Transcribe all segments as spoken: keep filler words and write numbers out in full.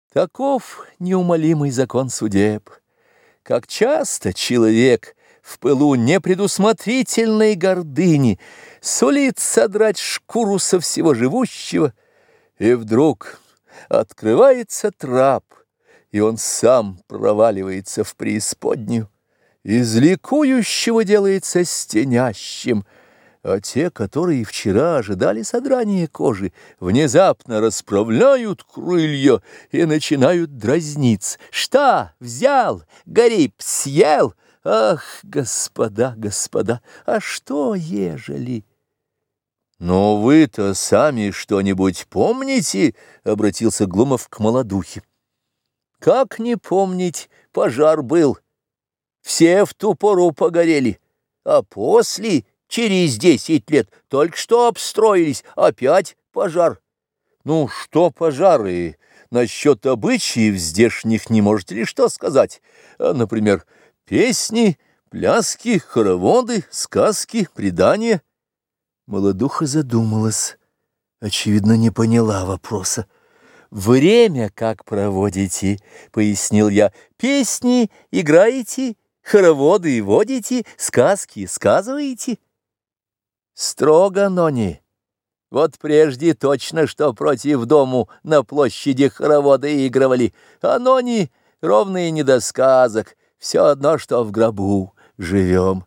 Таков неумолимый закон судеб. Как часто человек в пылу непредусмотрительной гордыни сулит содрать шкуру со всего живущего, и вдруг открывается трап, и он сам проваливается в преисподнюю, из ликующего делается стенящим, а те, которые вчера ожидали содрания кожи, внезапно расправляют крылья и начинают дразниться. «Что взял? Гриб съел? Ах, господа, господа, а что ежели?» «Но вы-то сами что-нибудь помните?» — обратился Глумов к молодухе. «Как не помнить, пожар был. Все в ту пору погорели, а после, через десять лет, только что обстроились, опять пожар. Ну, что пожары? Насчет обычаев здешних не можете ли что сказать? А, например, песни, пляски, хороводы, сказки, предания?» Молодуха задумалась, очевидно, не поняла вопроса. «Время как проводите?» — пояснил я. «Песни играете, хороводы водите, сказки сказываете?» «Строго, но не. Вот прежде точно, что против дому на площади хороводы игрывали, а но не ровно и недосказок, все одно, что в гробу живем».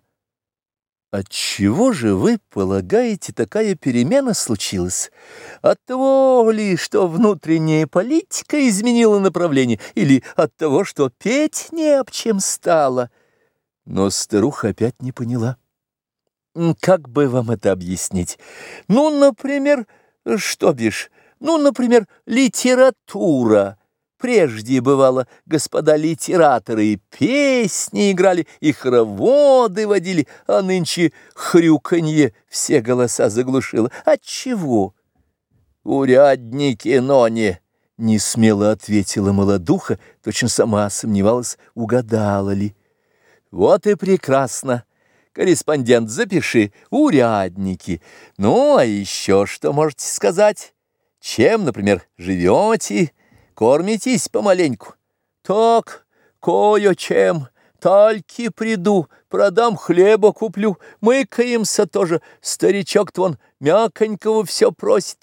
«Отчего же вы полагаете, такая перемена случилась? От того ли, что внутренняя политика изменила направление, или от того, что петь не об чем стало?» Но старуха опять не поняла. «Как бы вам это объяснить? Ну, например, что бишь? Ну, например, литература. Прежде, бывало, господа литераторы и песни играли, и хороводы водили, а нынче хрюканье все голоса заглушило. Отчего?» «Урядники, но не!» — несмело ответила молодуха, точно сама сомневалась, угадала ли. «Вот и прекрасно. Корреспондент, запиши. Урядники. Ну, а еще что можете сказать? Чем, например, живете? Кормитесь помаленьку?» «Так, кое-чем. Тальки приду, продам хлеба куплю. Мыкаемся тоже. Старичок-то он мяконького все просит».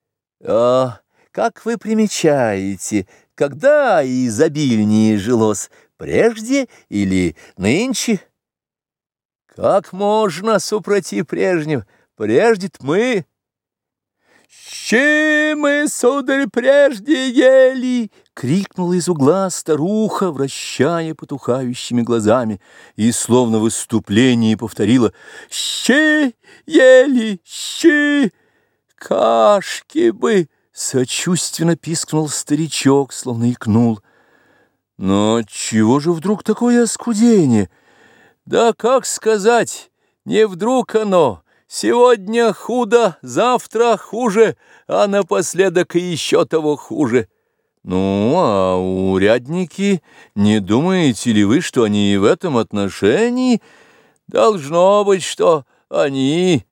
«А как вы примечаете, когда изобильнее жилось, прежде или нынче?» «Как можно супроти прежнего? Прежде-то мы...» «Чем мы, сударь, прежде ели?» — крикнула из угла старуха, вращая потухающими глазами, и словно в выступлении повторила: «Щи ели, щи! Кашки бы!» — сочувственно пискнул старичок, словно икнул. «Но чего же вдруг такое оскудение?» «Да как сказать, не вдруг оно. Сегодня худо, завтра хуже, а напоследок и еще того хуже». «Ну, а урядники, не думаете ли вы, что они и в этом отношении?» «Должно быть, что они,